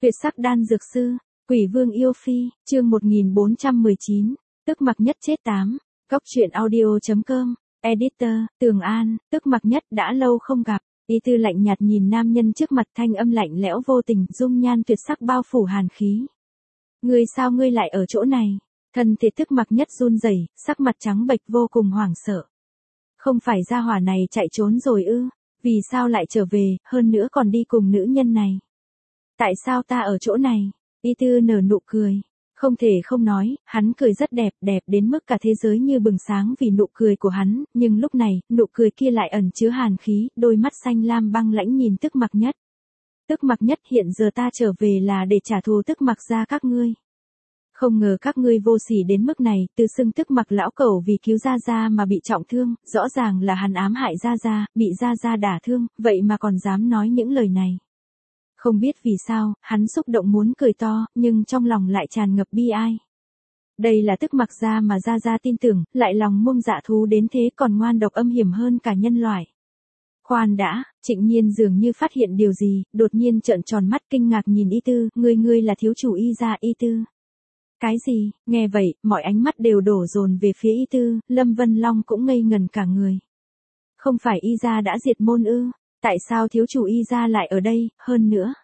Tuyệt sắc đan dược sư, Quỷ Vương yêu phi, chương 1419, tức mặc nhất chết 8, Cóc truyện audio.com, editor, Tường An, tức mặc nhất đã lâu không gặp, Y Tư lạnh nhạt nhìn nam nhân trước mặt, thanh âm lạnh lẽo vô tình, dung nhan tuyệt sắc bao phủ hàn khí. Ngươi sao ngươi lại ở chỗ này? Thân thể tức mặc nhất run rẩy, sắc mặt trắng bệch vô cùng hoảng sợ. Không phải gia hỏa này chạy trốn rồi ư? Vì sao lại trở về, hơn nữa còn đi cùng nữ nhân này? Tại sao ta ở chỗ này? Y Tư nở nụ cười. Không thể không nói, hắn cười rất đẹp, đẹp đến mức cả thế giới như bừng sáng vì nụ cười của hắn, nhưng lúc này, nụ cười kia lại ẩn chứa hàn khí, đôi mắt xanh lam băng lãnh nhìn tức mặc nhất. Tức mặc nhất, hiện giờ ta trở về là để trả thù tức mặc gia các ngươi. Không ngờ các ngươi vô sỉ đến mức này, tự xưng tức mặc lão cẩu vì cứu Gia Gia mà bị trọng thương, rõ ràng là hắn ám hại Gia Gia, bị Gia Gia đả thương, vậy mà còn dám nói những lời này. Không biết vì sao, hắn xúc động muốn cười to, nhưng trong lòng lại tràn ngập bi ai. Đây là tức mặc gia mà Gia Gia tin tưởng, lại lòng muông dạ thú đến thế, còn ngoan độc âm hiểm hơn cả nhân loại. Khoan đã, Trịnh Nhiên dường như phát hiện điều gì, đột nhiên trợn tròn mắt kinh ngạc nhìn Y Tư, ngươi là thiếu chủ Y gia. Y Tư. Cái gì? Nghe vậy, mọi ánh mắt đều đổ dồn về phía Y Tư, Lâm Vân Long cũng ngây ngần cả người. Không phải Y gia đã diệt môn ư? Tại sao thiếu chủ Y gia lại ở đây, hơn nữa?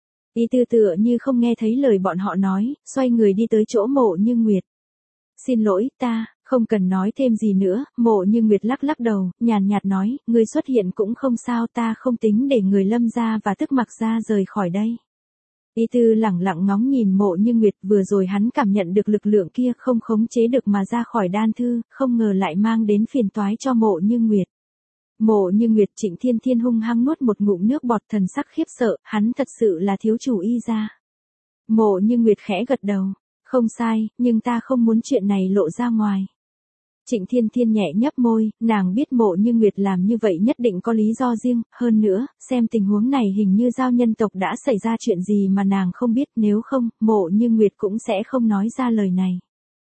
Y Tư tựa như không nghe thấy lời bọn họ nói, xoay người đi tới chỗ Mộ Như Nguyệt. Xin lỗi, ta, không cần nói thêm gì nữa, Mộ Như Nguyệt lắc lắc đầu, nhàn nhạt nói, ngươi xuất hiện cũng không sao, ta không tính để người Lâm gia và tức mặc gia rời khỏi đây. Y Tư lẳng lặng ngóng nhìn Mộ Như Nguyệt, vừa rồi hắn cảm nhận được lực lượng kia không khống chế được mà ra khỏi đan thư, không ngờ lại mang đến phiền toái cho Mộ Như Nguyệt. Mộ Như Nguyệt, Trịnh Thiên Thiên hung hăng nuốt một ngụm nước bọt, thần sắc khiếp sợ, hắn thật sự là thiếu chủ Y gia. Mộ Như Nguyệt khẽ gật đầu, không sai, nhưng ta không muốn chuyện này lộ ra ngoài. Trịnh Thiên Thiên nhẹ nhấp môi, nàng biết Mộ Như Nguyệt làm như vậy nhất định có lý do riêng, hơn nữa, xem tình huống này hình như giao nhân tộc đã xảy ra chuyện gì mà nàng không biết, nếu không, Mộ Như Nguyệt cũng sẽ không nói ra lời này.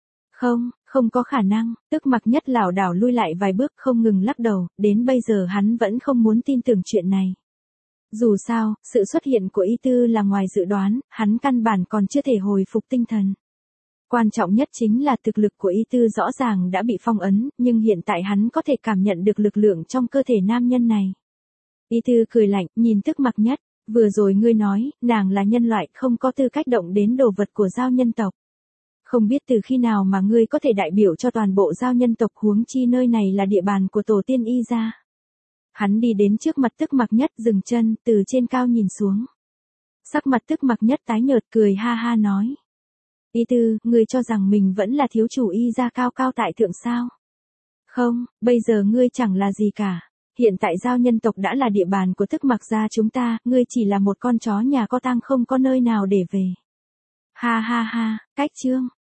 Không có khả năng, tức mặc nhất lảo đảo lui lại vài bước, không ngừng lắc đầu, đến bây giờ hắn vẫn không muốn tin tưởng chuyện này. Dù sao, sự xuất hiện của Y Tư là ngoài dự đoán, hắn căn bản còn chưa thể hồi phục tinh thần. Quan trọng nhất chính là thực lực của Y Tư rõ ràng đã bị phong ấn, nhưng hiện tại hắn có thể cảm nhận được lực lượng trong cơ thể nam nhân này. Y Tư cười lạnh, nhìn tức mặc nhất, vừa rồi ngươi nói, nàng là nhân loại, không có tư cách động đến đồ vật của giao nhân tộc. Không biết từ khi nào mà ngươi có thể đại biểu cho toàn bộ giao nhân tộc, huống chi nơi này là địa bàn của tổ tiên Y gia. Hắn đi đến trước mặt tức mặc nhất, dừng chân, từ trên cao nhìn xuống. Sắc mặt tức mặc nhất tái nhợt, cười ha ha nói. Y Tư, ngươi cho rằng mình vẫn là thiếu chủ Y gia cao cao tại thượng sao? Không, bây giờ ngươi chẳng là gì cả. Hiện tại giao nhân tộc đã là địa bàn của tức mặc gia chúng ta, ngươi chỉ là một con chó nhà có tang, không có nơi nào để về. Ha ha ha, cách chương,